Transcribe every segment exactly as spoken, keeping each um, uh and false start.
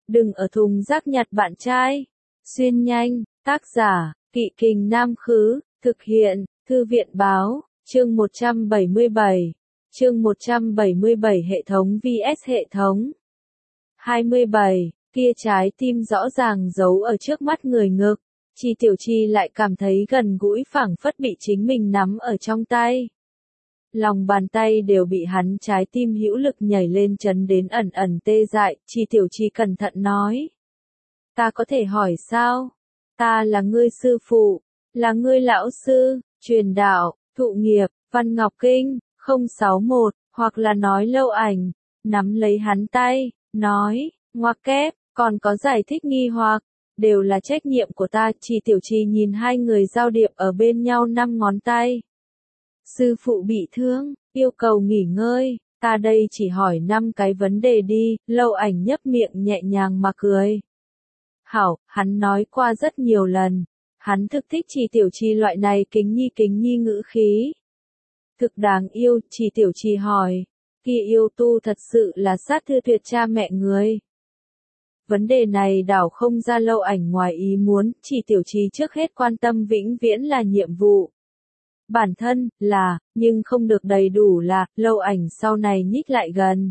Đừng ở thùng rác nhặt bạn trai. Xuyên nhanh, tác giả, Kỵ Kình Nam Khứ, thực hiện, Thư viện Báo, chương một trăm bảy mươi bảy. Chương một trăm bảy mươi bảy hệ thống vs hệ thống. hai mươi bảy, kia trái tim rõ ràng giấu ở trước mắt người ngực. Chi Tiểu Chi lại cảm thấy gần gũi phảng phất bị chính mình nắm ở trong tay. Lòng bàn tay đều bị hắn trái tim hữu lực nhảy lên chấn đến ẩn ẩn tê dại, Chi Tiểu Chi cẩn thận nói. Ta có thể hỏi sao? Ta là ngươi sư phụ, là ngươi lão sư, truyền đạo, thụ nghiệp, Văn Ngọc Kinh, không sáu mốt, hoặc là nói Lâu Ảnh, nắm lấy hắn tay, nói, ngoặc kép, còn có giải thích nghi hoặc, đều là trách nhiệm của ta. Chi Tiểu Chi nhìn hai người giao điệp ở bên nhau năm ngón tay. Sư phụ bị thương, yêu cầu nghỉ ngơi, ta đây chỉ hỏi năm cái vấn đề đi, Lâu Ảnh nhấp miệng nhẹ nhàng mà cười. Hảo, hắn nói qua rất nhiều lần, hắn thực thích Chi Tiểu Chi loại này kính nhi kính nhi ngữ khí. Thực đáng yêu, Chi Tiểu Chi hỏi, kia yêu tu thật sự là sát thư tuyệt cha mẹ người. Vấn đề này đảo không ra Lâu Ảnh ngoài ý muốn, Chi Tiểu Chi trước hết quan tâm vĩnh viễn là nhiệm vụ. Bản thân, là, nhưng không được đầy đủ là, Lâu Ảnh sau này nhích lại gần.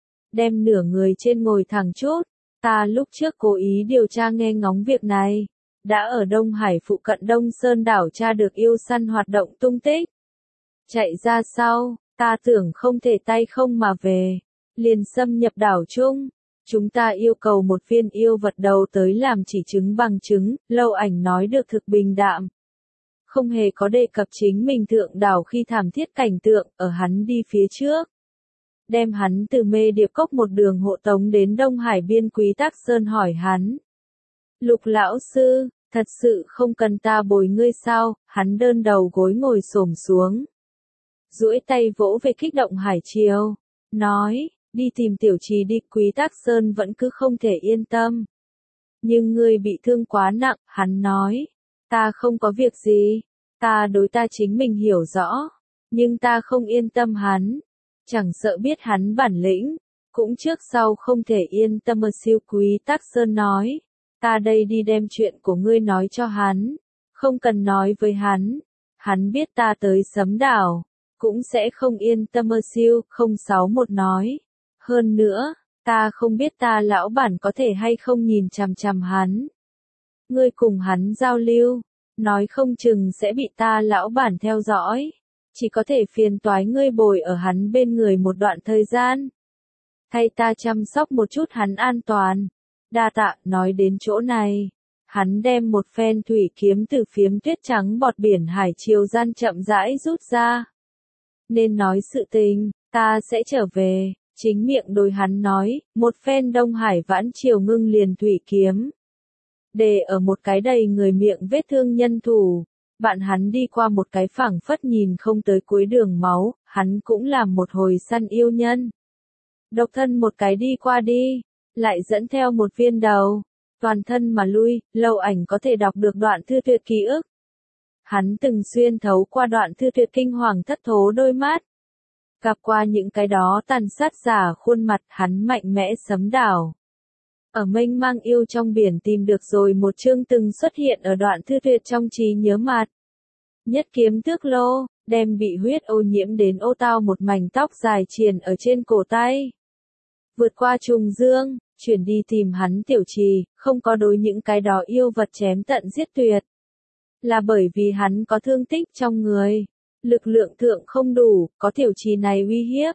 Đem nửa người trên ngồi thẳng chút, ta lúc trước cố ý điều tra nghe ngóng việc này. Đã ở Đông Hải phụ cận Đông Sơn đảo tra được yêu săn hoạt động tung tích. Chạy ra sau, ta tưởng không thể tay không mà về. Liền xâm nhập đảo chung. Chúng ta yêu cầu một viên yêu vật đầu tới làm chỉ chứng bằng chứng, Lâu Ảnh nói được thực bình đạm. Không hề có đề cập chính mình thượng đảo khi thảm thiết cảnh tượng, ở hắn đi phía trước. Đem hắn từ Mê Điệp Cốc một đường hộ tống đến Đông Hải biên Quý Tắc Sơn hỏi hắn. Lục lão sư, thật sự không cần ta bồi ngươi sao? Hắn đơn đầu gối ngồi xổm xuống. Duỗi tay vỗ về kích động hải triều. Nói, đi tìm Tiểu Chi đi. Quý Tắc Sơn vẫn cứ không thể yên tâm. Nhưng ngươi bị thương quá nặng, hắn nói. Ta không có việc gì. Ta đối ta chính mình hiểu rõ. Nhưng ta không yên tâm hắn. Chẳng sợ biết hắn bản lĩnh. Cũng trước sau không thể yên tâm. Ở siêu Quý Tắc Sơn nói. Ta đây đi đem chuyện của ngươi nói cho hắn. Không cần nói với hắn. Hắn biết ta tới Sấm Đảo. Cũng sẽ không yên tâm. Ở siêu không sáu mốt nói. Hơn nữa, ta không biết ta lão bản có thể hay không nhìn chằm chằm hắn. Ngươi cùng hắn giao lưu. Nói không chừng sẽ bị ta lão bản theo dõi. Chỉ có thể phiền toái ngươi bồi ở hắn bên người một đoạn thời gian. Thay ta chăm sóc một chút hắn an toàn. Đa tạ, nói đến chỗ này. Hắn đem một phen thủy kiếm từ phiếm tuyết trắng bọt biển hải triều gian chậm rãi rút ra. Nên nói sự tình, ta sẽ trở về. Chính miệng đối hắn nói, một phen Đông Hải vãn triều ngưng liền thủy kiếm. Để ở một cái đầy người miệng vết thương nhân thủ. Bạn hắn đi qua một cái phảng phất nhìn không tới cuối đường máu, hắn cũng làm một hồi săn yêu nhân. Độc thân một cái đi qua đi, lại dẫn theo một viên đầu, toàn thân mà lui, Lâu Ảnh có thể đọc được đoạn thư tuyệt ký ức. Hắn từng xuyên thấu qua đoạn thư tuyệt kinh hoàng thất thố đôi mắt. Gặp qua những cái đó tàn sát giả khuôn mặt, hắn mạnh mẽ Sấm Đảo. Ở mênh mang yêu trong biển tìm được rồi một chương từng xuất hiện ở đoạn thư tuyệt trong trí nhớ mặt. Nhất kiếm tước lô, đem bị huyết ô nhiễm đến ô tao một mảnh tóc dài triền ở trên cổ tay. Vượt qua trùng dương, chuyển đi tìm hắn Tiểu Chi, không có đối những cái đó yêu vật chém tận giết tuyệt. Là bởi vì hắn có thương tích trong người. Lực lượng thượng không đủ, có Tiểu Chi này uy hiếp.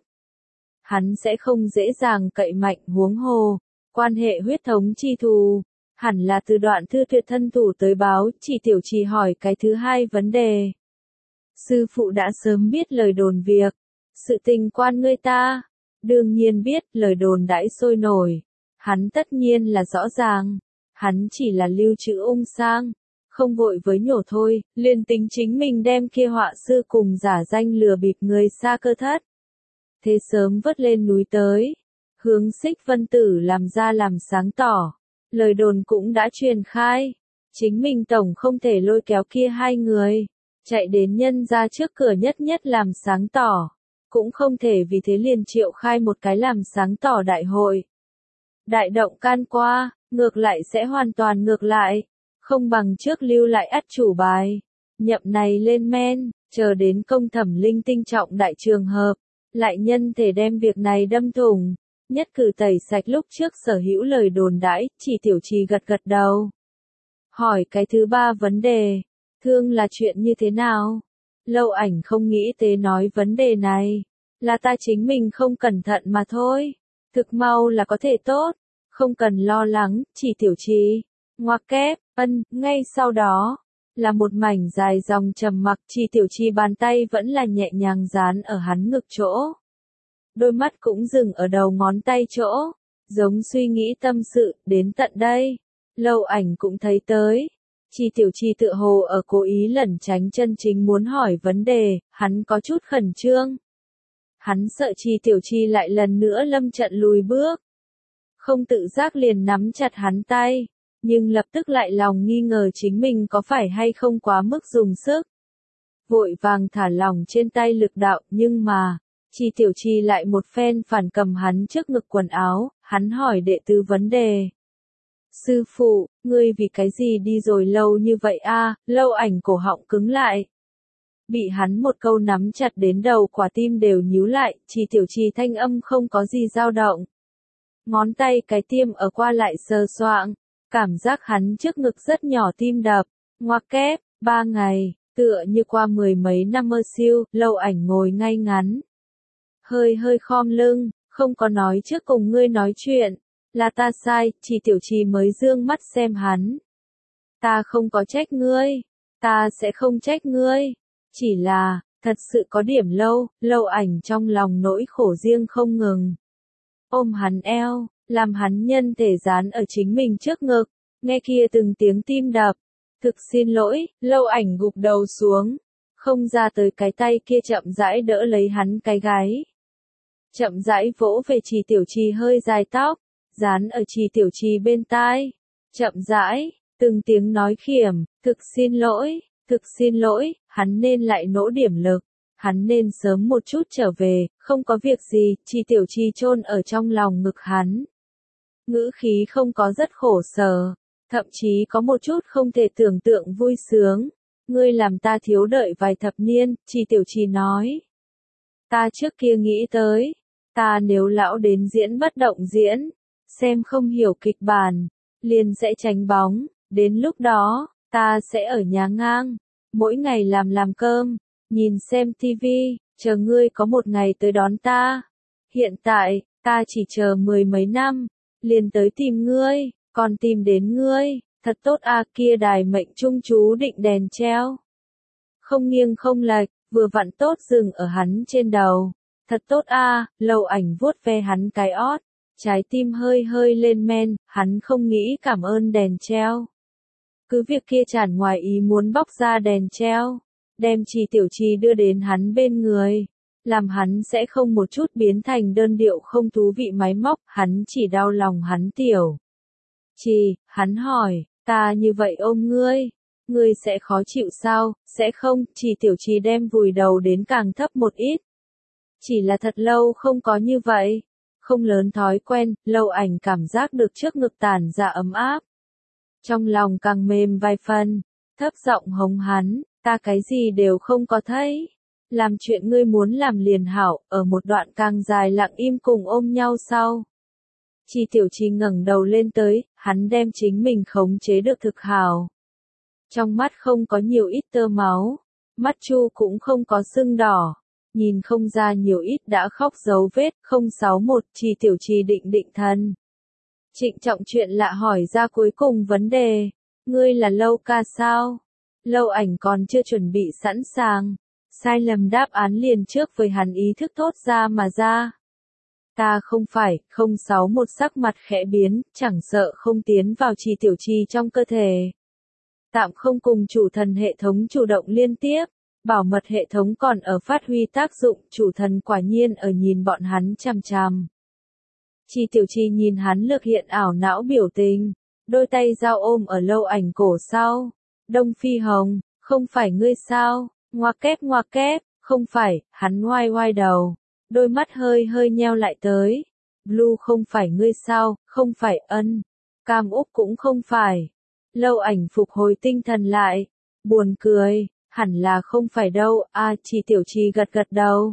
Hắn sẽ không dễ dàng cậy mạnh huống hồ. Quan hệ huyết thống chi thù, hẳn là từ đoạn thư tuyệt thân thủ tới báo. Chỉ Tiểu Chi hỏi cái thứ hai vấn đề. Sư phụ đã sớm biết lời đồn việc. Sự tình quan ngươi ta. Đương nhiên biết, lời đồn đãi sôi nổi. Hắn tất nhiên là rõ ràng. Hắn chỉ là lưu trữ ung sang. Không vội với nhổ thôi, liền tính chính mình đem kia họa sư cùng giả danh lừa bịp người xa cơ thất. Thế sớm vớt lên núi tới. Hướng Xích Vân Tử làm ra làm sáng tỏ. Lời đồn cũng đã truyền khai. Chính mình tổng không thể lôi kéo kia hai người. Chạy đến nhân ra trước cửa nhất nhất làm sáng tỏ. Cũng không thể vì thế liền triệu khai một cái làm sáng tỏ đại hội. đại động can qua, ngược lại sẽ hoàn toàn ngược lại. Không bằng trước lưu lại ắt chủ bài. Nhậm này lên men, chờ đến công thẩm linh tinh trọng đại trường hợp. Lại nhân thể đem việc này đâm thủng. Nhất cử tẩy sạch lúc trước sở hữu lời đồn đãi, chỉ tiểu trì gật gật đầu. Hỏi cái thứ ba vấn đề. Thương là chuyện như thế nào? Lâu ảnh không nghĩ tới nói vấn đề này. Là ta chính mình không cẩn thận mà thôi. Thực mau là có thể tốt. Không cần lo lắng, chỉ tiểu trì. Ngoặc kép, ân, ngay sau đó. Là một mảnh dài dòng trầm mặc, chỉ tiểu trì bàn tay vẫn là nhẹ nhàng dán ở hắn ngực chỗ. Đôi mắt cũng dừng ở đầu ngón tay chỗ. Giống suy nghĩ tâm sự, đến tận đây. Lâu ảnh cũng thấy tới. Chi tiểu chi tự hồ ở cố ý lẩn tránh chân chính muốn hỏi vấn đề, hắn có chút khẩn trương. Hắn sợ chi tiểu chi lại lần nữa lâm trận lùi bước. Không tự giác liền nắm chặt hắn tay, nhưng lập tức lại lòng nghi ngờ chính mình có phải hay không quá mức dùng sức. Vội vàng thả lỏng trên tay lực đạo, nhưng mà, chi tiểu chi lại một phen phản cầm hắn trước ngực quần áo, hắn hỏi đệ tứ vấn đề. Sư phụ, ngươi vì cái gì đi rồi lâu như vậy a? Lâu ảnh cổ họng cứng lại. Bị hắn một câu nắm chặt đến đầu quả tim đều nhíu lại, chỉ tiểu trì thanh âm không có gì dao động. Ngón tay cái tiêm ở qua lại sờ soạng, cảm giác hắn trước ngực rất nhỏ tim đập, ngoặc kép, ba ngày, tựa như qua mười mấy năm mơ siêu, lâu ảnh ngồi ngay ngắn. Hơi hơi khom lưng, không có nói trước cùng ngươi nói chuyện. Là ta sai, chỉ tiểu trì mới dương mắt xem hắn. Ta không có trách ngươi, ta sẽ không trách ngươi. Chỉ là, thật sự có điểm lâu, lâu ảnh trong lòng nỗi khổ riêng không ngừng. Ôm hắn eo, làm hắn nhân thể dán ở chính mình trước ngực, nghe kia từng tiếng tim đập. Thực xin lỗi, lâu ảnh gục đầu xuống, không ra tới cái tay kia chậm rãi đỡ lấy hắn cái gáy. Chậm rãi vỗ về chỉ tiểu trì hơi dài tóc. Dán ở trì tiểu trì bên tai, chậm rãi, từng tiếng nói khiểm, thực xin lỗi, thực xin lỗi, hắn nên lại nỗ điểm lực, hắn nên sớm một chút trở về, không có việc gì, trì tiểu trì chôn ở trong lòng ngực hắn. Ngữ khí không có rất khổ sở, thậm chí có một chút không thể tưởng tượng vui sướng. Ngươi làm ta thiếu đợi vài thập niên, trì tiểu trì nói. Ta trước kia nghĩ tới, ta nếu lão đến diễn bất động diễn. Xem không hiểu kịch bản, liền sẽ tránh bóng, đến lúc đó, ta sẽ ở nhà ngang, mỗi ngày làm làm cơm, nhìn xem tivi, chờ ngươi có một ngày tới đón ta. Hiện tại, ta chỉ chờ mười mấy năm, liền tới tìm ngươi, còn tìm đến ngươi, thật tốt a kia đài mệnh trung chú định đèn treo. Không nghiêng không lệch, vừa vặn tốt dừng ở hắn trên đầu, thật tốt a lâu ảnh vuốt ve hắn cái ót. Trái tim hơi hơi lên men, hắn không nghĩ cảm ơn đèn treo. Cứ việc kia tràn ngoài ý muốn bóc ra đèn treo, đem trì tiểu trì đưa đến hắn bên người, làm hắn sẽ không một chút biến thành đơn điệu không thú vị máy móc, hắn chỉ đau lòng hắn tiểu. Trì, hắn hỏi, ta như vậy ôm ngươi, ngươi sẽ khó chịu sao, sẽ không, trì tiểu trì đem vùi đầu đến càng thấp một ít. Chỉ là thật lâu không có như vậy. Không lớn thói quen, lâu ảnh cảm giác được trước ngực tản ra ấm áp. Trong lòng càng mềm vài phần, thấp giọng hống hắn, ta cái gì đều không có thấy. Làm chuyện ngươi muốn làm liền hảo, ở một đoạn càng dài lặng im cùng ôm nhau sau. Chi tiểu trì ngẩng đầu lên tới, hắn đem chính mình khống chế được thực hảo. Trong mắt không có nhiều ít tơ máu, mắt chu cũng không có sưng đỏ. Nhìn không ra nhiều ít đã khóc dấu vết, không sáu một, trì tiểu trì định định thần. Trịnh trọng chuyện lạ hỏi ra cuối cùng vấn đề, ngươi là lâu ca sao? Lâu ảnh còn chưa chuẩn bị sẵn sàng, sai lầm đáp án liền trước với hắn ý thức thốt ra mà ra. Ta không phải, không sáu một sắc mặt khẽ biến, chẳng sợ không tiến vào trì tiểu trì trong cơ thể. Tạm không cùng chủ thần hệ thống chủ động liên tiếp. Bảo mật hệ thống còn ở phát huy tác dụng, chủ thần quả nhiên ở nhìn bọn hắn chằm chằm. Chi tiểu trì nhìn hắn lược hiện ảo não biểu tình, đôi tay giao ôm ở lâu ảnh cổ sau. Đông Phi Hồng, không phải ngươi sao, ngoặc kép ngoặc kép, không phải, hắn ngoai ngoai đầu, đôi mắt hơi hơi nheo lại tới. Blue không phải ngươi sao, không phải Ân. Cam Úc cũng không phải. Lâu Ảnh phục hồi tinh thần lại. Buồn cười, hẳn là không phải đâu, à Chi Tiểu Chi gật gật đầu.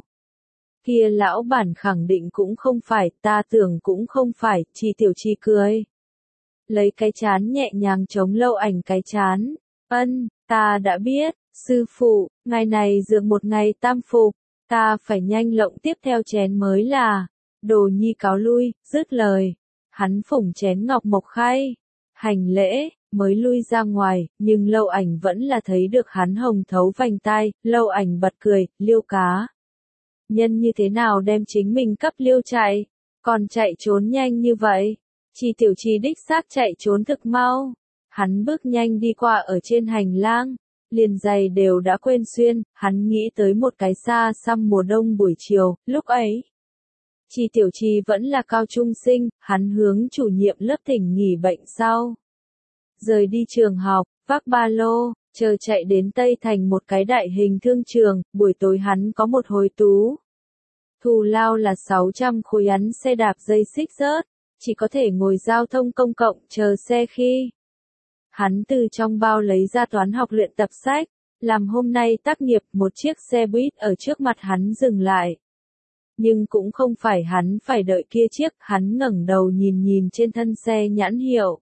Kia lão bản khẳng định cũng không phải, ta tưởng cũng không phải, Chi Tiểu Chi cười. Lấy cái chán nhẹ nhàng chống Lâu Ảnh cái chán. Ân, ta đã biết, sư phụ, ngày này dược một ngày tam phục, ta phải nhanh lộng tiếp theo chén mới là. Đồ nhi cáo lui, dứt lời. Hắn phủng chén ngọc mộc khay. Hành lễ, mới lui ra ngoài, nhưng Lâu Ảnh vẫn là thấy được hắn hồng thấu vành tai, Lâu Ảnh bật cười, Liêu cá. Nhân như thế nào đem chính mình cấp Liêu chạy, còn chạy trốn nhanh như vậy. Chi Tiểu Chi đích xác chạy trốn thực mau. Hắn bước nhanh đi qua ở trên hành lang, liền giày đều đã quên xuyên, hắn nghĩ tới một cái xa xăm mùa đông buổi chiều, lúc ấy. Chi Tiểu Chi vẫn là cao trung sinh, hắn hướng chủ nhiệm lớp thỉnh nghỉ bệnh sau. Rời đi trường học, vác ba lô, chờ chạy đến Tây Thành một cái đại hình thương trường, buổi tối hắn có một hồi tú. Thù lao là sáu trăm khối hắn xe đạp dây xích rớt, chỉ có thể ngồi giao thông công cộng chờ xe khi. Hắn từ trong bao lấy ra toán học luyện tập sách, làm hôm nay tác nghiệp một chiếc xe buýt ở trước mặt hắn dừng lại. Nhưng cũng không phải hắn phải đợi kia chiếc, hắn ngẩng đầu nhìn nhìn trên thân xe nhãn hiệu.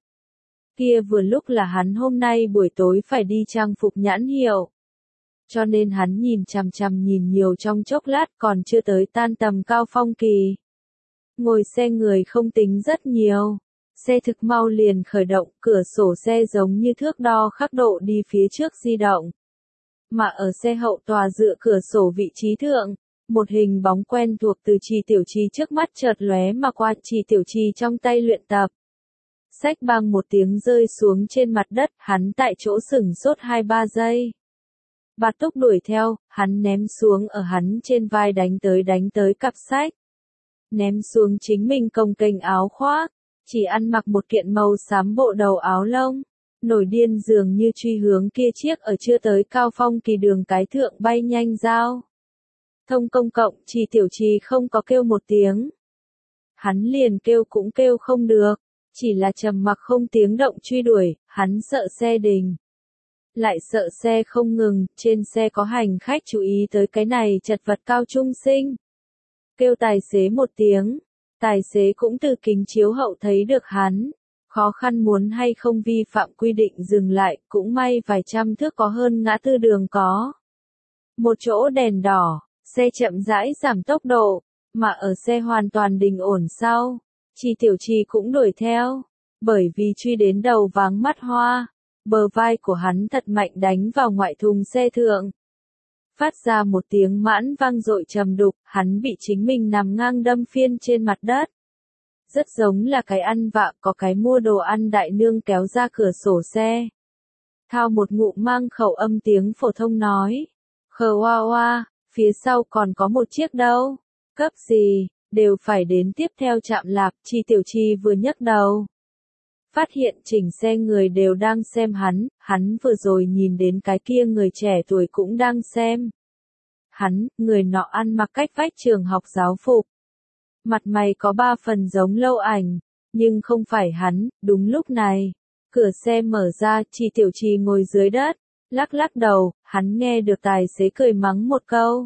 Kia vừa lúc là hắn hôm nay buổi tối phải đi trang phục nhãn hiệu. Cho nên hắn nhìn chằm chằm nhìn nhiều trong chốc lát còn chưa tới tan tầm cao phong kỳ. Ngồi xe người không tính rất nhiều. Xe thực mau liền khởi động, cửa sổ xe giống như thước đo khắc độ đi phía trước di động. Mà ở xe hậu tòa dựa cửa sổ vị trí thượng, một hình bóng quen thuộc từ Chi Tiểu Chi trước mắt chợt lóe mà qua, Chi Tiểu Chi trong tay luyện tập. Xách bang một tiếng rơi xuống trên mặt đất, hắn tại chỗ sửng sốt hai ba giây. Bạt Túc đuổi theo, hắn ném xuống ở hắn trên vai đánh tới đánh tới cặp sách. Ném xuống chính mình cồng kềnh áo khoác, chỉ ăn mặc một kiện màu xám bộ đầu áo lông. Nổi điên dường như truy hướng kia chiếc ở chưa tới cao phong kỳ đường cái thượng bay nhanh giao. Thông công cộng, Chi Tiểu Chi không có kêu một tiếng. Hắn liền kêu cũng kêu không được, chỉ là trầm mặc không tiếng động truy đuổi, hắn sợ xe đình. Lại sợ xe không ngừng, trên xe có hành khách chú ý tới cái này chật vật cao trung sinh. Kêu tài xế một tiếng, tài xế cũng từ kính chiếu hậu thấy được hắn. Khó khăn muốn hay không vi phạm quy định dừng lại, cũng may vài trăm thước có hơn ngã tư đường có. Một chỗ đèn đỏ, xe chậm rãi giảm tốc độ, mà ở xe hoàn toàn đình ổn sau, Chi Tiểu Chi cũng đuổi theo, bởi vì truy đến đầu váng mắt hoa, bờ vai của hắn thật mạnh đánh vào ngoại thùng xe thượng. Phát ra một tiếng mãn vang dội trầm đục, hắn bị chính mình nằm ngang đâm phiên trên mặt đất. Rất giống là cái ăn vạ có cái mua đồ ăn đại nương kéo ra cửa sổ xe. Thao một ngụm mang khẩu âm tiếng phổ thông nói. Khờ hoa hoa, phía sau còn có một chiếc đâu. Cấp gì, đều phải đến tiếp theo trạm lạp, Chi Tiểu Chi vừa nhấc đầu. Phát hiện chỉnh xe người đều đang xem hắn, hắn vừa rồi nhìn đến cái kia người trẻ tuổi cũng đang xem. Hắn, người nọ ăn mặc cách vách trường học giáo phục. Mặt mày có ba phần giống Lâu Ảnh, nhưng không phải hắn, đúng lúc này. Cửa xe mở ra, Chi Tiểu Chi ngồi dưới đất, lắc lắc đầu, hắn nghe được tài xế cười mắng một câu.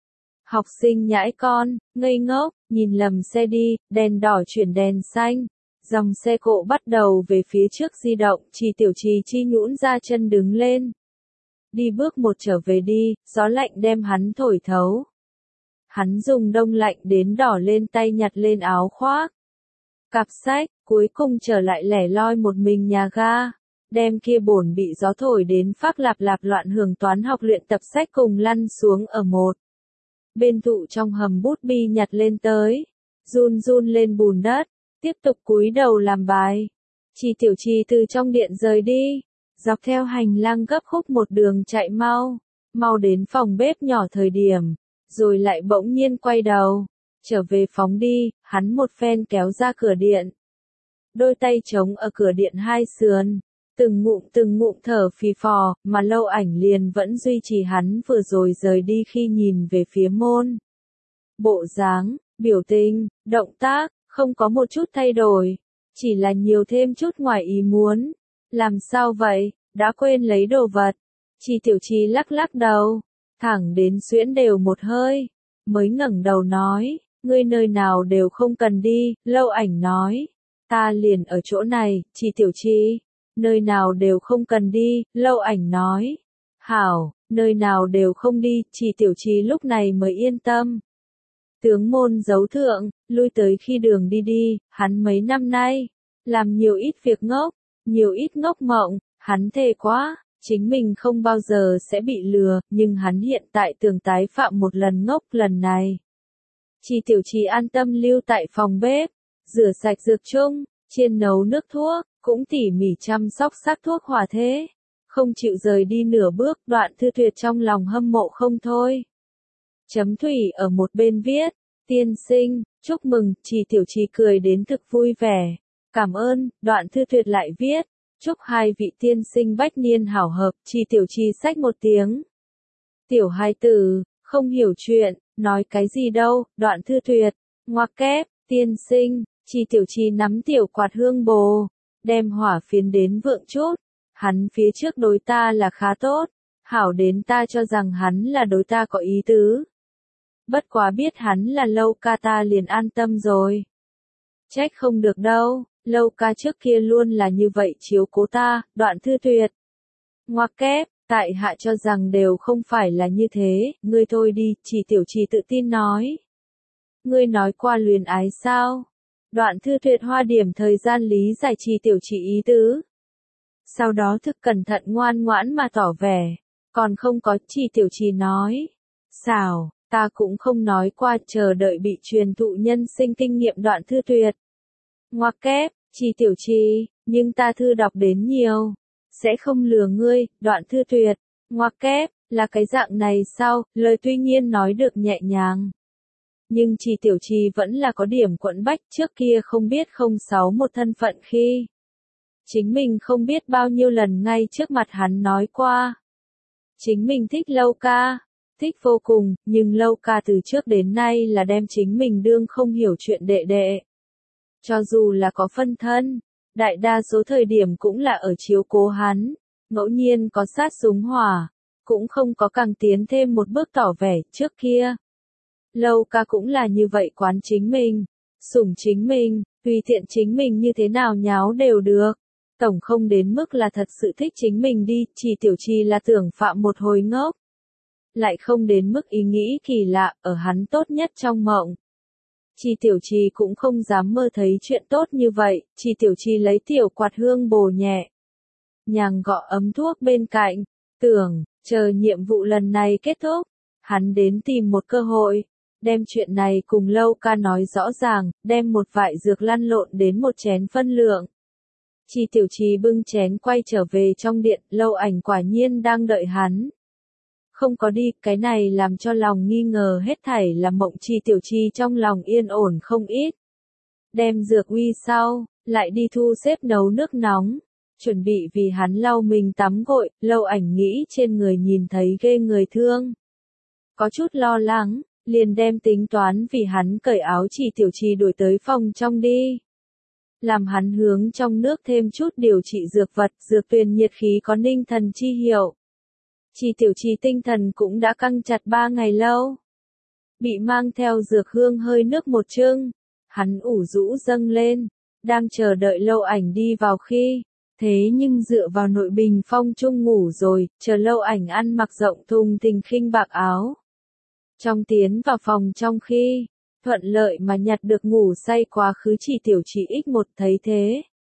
Học sinh nhãi con, ngây ngốc, nhìn lầm xe đi, đèn đỏ chuyển đèn xanh. Dòng xe cộ bắt đầu về phía trước di động, Chi Tiểu Chi chi nhũn ra chân đứng lên. Đi bước một trở về đi, gió lạnh đem hắn thổi thấu. Hắn dùng đông lạnh đến đỏ lên tay nhặt lên áo khoác. Cặp sách, cuối cùng trở lại lẻ loi một mình nhà ga. Đem kia bổn bị gió thổi đến phác lạp lạp loạn hưởng toán học luyện tập sách cùng lăn xuống ở một. Bên thụ trong hầm bút bi nhặt lên tới. Run run lên bùn đất. Tiếp tục cúi đầu làm bài. Chi Tiểu Chi từ trong điện rời đi. Dọc theo hành lang gấp khúc một đường chạy mau. Mau đến phòng bếp nhỏ thời điểm. Rồi lại bỗng nhiên quay đầu. Trở về phóng đi, hắn một phen kéo ra cửa điện. Đôi tay trống ở cửa điện hai sườn. Từng ngụm từng ngụm thở phì phò, mà Lâu Ảnh liền vẫn duy trì hắn vừa rồi rời đi khi nhìn về phía môn. Bộ dáng, biểu tình, động tác, Không có một chút thay đổi, chỉ là nhiều thêm chút ngoài ý muốn. Làm sao vậy, đã quên lấy đồ vật. Chi Tiểu Chi lắc lắc đầu, thẳng đến xuyễn đều một hơi, mới ngẩng đầu nói, ngươi nơi nào đều không cần đi. Lâu Ảnh nói, ta liền ở chỗ này. Chi Tiểu Chi, nơi nào đều không cần đi. Lâu Ảnh nói, hảo, nơi nào đều không đi. Chi Tiểu Chi lúc này mới yên tâm. Tướng môn giấu thượng, lui tới khi đường đi đi, hắn mấy năm nay, làm nhiều ít việc ngốc, nhiều ít ngốc mộng, hắn thề quá, chính mình không bao giờ sẽ bị lừa, nhưng hắn hiện tại tưởng tái phạm một lần ngốc lần này. Chi Tiểu Chi an tâm lưu tại phòng bếp, rửa sạch dược chung, chiên nấu nước thuốc, cũng tỉ mỉ chăm sóc sắc thuốc hòa thế, không chịu rời đi nửa bước. Đoạn Thư Tuyệt trong lòng hâm mộ không thôi. Chấm thủy ở một bên viết, tiên sinh, chúc mừng. Chi Tiểu Chi cười đến thực vui vẻ, cảm ơn. Đoạn Thư Tuyệt lại viết, chúc hai vị tiên sinh bách niên hảo hợp. Chi Tiểu Chi xách một tiếng. Tiểu hài tử, không hiểu chuyện, nói cái gì đâu. Đoạn Thư Tuyệt, ngoặc kép, tiên sinh. Chi Tiểu Chi nắm tiểu quạt hương bồ, đem hỏa phiến đến vượng chút. Hắn phía trước đối ta là khá tốt, hảo đến ta cho rằng hắn là đối ta có ý tứ. Bất quá biết hắn là Lâu ca ta liền an tâm rồi. Trách không được đâu, Lâu ca trước kia luôn là như vậy chiếu cố ta. Đoạn Thư Tuyệt, ngoặc kép, tại hạ cho rằng đều không phải là như thế. Ngươi thôi đi. Chi Tiểu Chi tự tin nói. Ngươi nói qua luyến ái sao? Đoạn Thư Tuyệt hoa điểm thời gian lý giải Chi Tiểu Chi ý tứ. Sau đó thực cẩn thận ngoan ngoãn mà tỏ vẻ, còn không có. Chi Tiểu Chi nói, xảo, ta cũng không nói qua, chờ đợi bị truyền thụ nhân sinh kinh nghiệm. Đoạn Thư Tuyệt, ngoặc kép, Chi Tiểu Chi, nhưng ta thư đọc đến nhiều, sẽ không lừa ngươi. Đoạn Thư Tuyệt, ngoặc kép, là cái dạng này sao? Lời tuy nhiên nói được nhẹ nhàng, nhưng Chi Tiểu Chi vẫn là có điểm quẫn bách. Trước kia không biết không sáu một thân phận khi chính mình không biết bao nhiêu lần ngay trước mặt hắn nói qua. Chính mình thích Lâu ca, thích vô cùng, nhưng Lâu ca từ trước đến nay là đem chính mình đương không hiểu chuyện đệ đệ. Cho dù là có phân thân, đại đa số thời điểm cũng là ở chiếu cố hắn, ngẫu nhiên có sát súng hỏa, cũng không có càng tiến thêm một bước tỏ vẻ. Trước kia, Lâu ca cũng là như vậy, quán chính mình, sủng chính mình, tùy tiện chính mình như thế nào nháo đều được. Tổng không đến mức là thật sự thích chính mình đi. Chi Tiểu Chi là tưởng phạm một hồi ngốc, lại không đến mức ý nghĩ kỳ lạ, ở hắn tốt nhất trong mộng. Chi Tiểu Chi cũng không dám mơ thấy chuyện tốt như vậy. Chi Tiểu Chi lấy tiểu quạt hương bồ nhẹ nhàng gõ ấm thuốc bên cạnh, tưởng, chờ nhiệm vụ lần này kết thúc, hắn đến tìm một cơ hội, đem chuyện này cùng Lâu ca nói rõ ràng, đem một vại dược lăn lộn đến một chén phân lượng. Chi Tiểu Chi bưng chén quay trở về trong điện. Lâu Ảnh quả nhiên đang đợi hắn, không có đi. Cái này làm cho lòng nghi ngờ hết thảy là mộng. Chi Tiểu Chi trong lòng yên ổn không ít. Đem dược uy sau, lại đi thu xếp nấu nước nóng, chuẩn bị vì hắn lau mình tắm gội. Lâu Ảnh nghĩ trên người nhìn thấy ghê người thương, có chút lo lắng, liền đem tính toán vì hắn cởi áo Chi Tiểu Chi đuổi tới phòng trong đi. Làm hắn hướng trong nước thêm chút điều trị dược vật, dược tuyền nhiệt khí có ninh thần chi hiệu. Chi Tiểu Chi tinh thần cũng đã căng chặt ba ngày lâu. Bị mang theo dược hương hơi nước một chưng, hắn ủ rũ dâng lên, đang chờ đợi Lâu Ảnh đi vào khi, thế nhưng dựa vào nội bình phong chung ngủ rồi, chờ Lâu Ảnh ăn mặc rộng thùng thình khinh bạc áo. Trong tiến vào phòng trong khi, thuận lợi mà nhặt được ngủ say quá khứ Chi Tiểu Chi ích một thấy thế.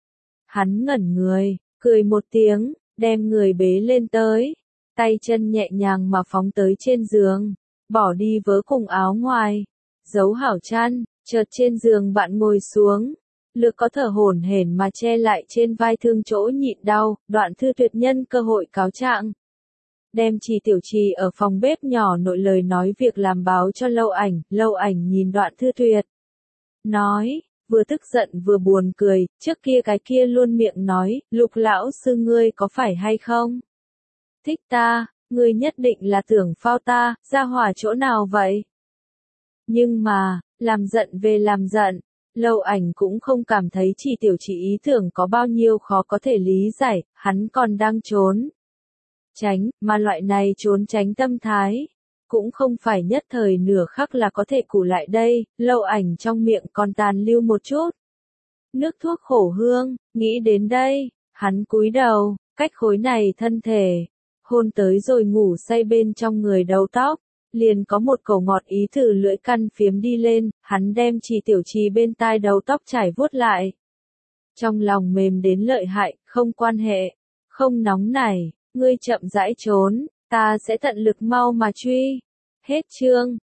Hắn ngẩn người, cười một tiếng, đem người bế lên tới, tay chân nhẹ nhàng mà phóng tới trên giường, bỏ đi vớ cùng áo ngoài, giấu hảo chăn, chợt trên giường bạn ngồi xuống, lược có thở hổn hển mà che lại trên vai thương chỗ nhịn đau. Đoạn Thư Tuyệt nhân cơ hội cáo trạng, đem Chi Tiểu Chi ở phòng bếp nhỏ nội lời nói việc làm báo cho Lâu Ảnh. Lâu Ảnh nhìn Đoạn Thư Tuyệt, nói, vừa tức giận vừa buồn cười, trước kia cái kia luôn miệng nói, Lục lão sư ngươi có phải hay không? Thích ta, ngươi nhất định là tưởng phao ta, ra hỏa chỗ nào vậy? Nhưng mà, làm giận về làm giận, Lâu Ảnh cũng không cảm thấy chỉ tiểu chỉ ý tưởng có bao nhiêu khó có thể lý giải, hắn còn đang trốn tránh, mà loại này trốn tránh tâm thái, cũng không phải nhất thời nửa khắc là có thể củ lại đây. Lâu Ảnh trong miệng còn tàn lưu một chút nước thuốc khổ hương, nghĩ đến đây, hắn cúi đầu, cách khối này thân thể, hôn tới rồi ngủ say bên trong người đầu tóc, liền có một cổ ngọt ý từ lưỡi căn phiếm đi lên, hắn đem chỉ tiểu trì bên tai đầu tóc trải vuốt lại. Trong lòng mềm đến lợi hại, không quan hệ, không nóng nảy, ngươi chậm rãi trốn, ta sẽ tận lực mau mà truy. Hết chương.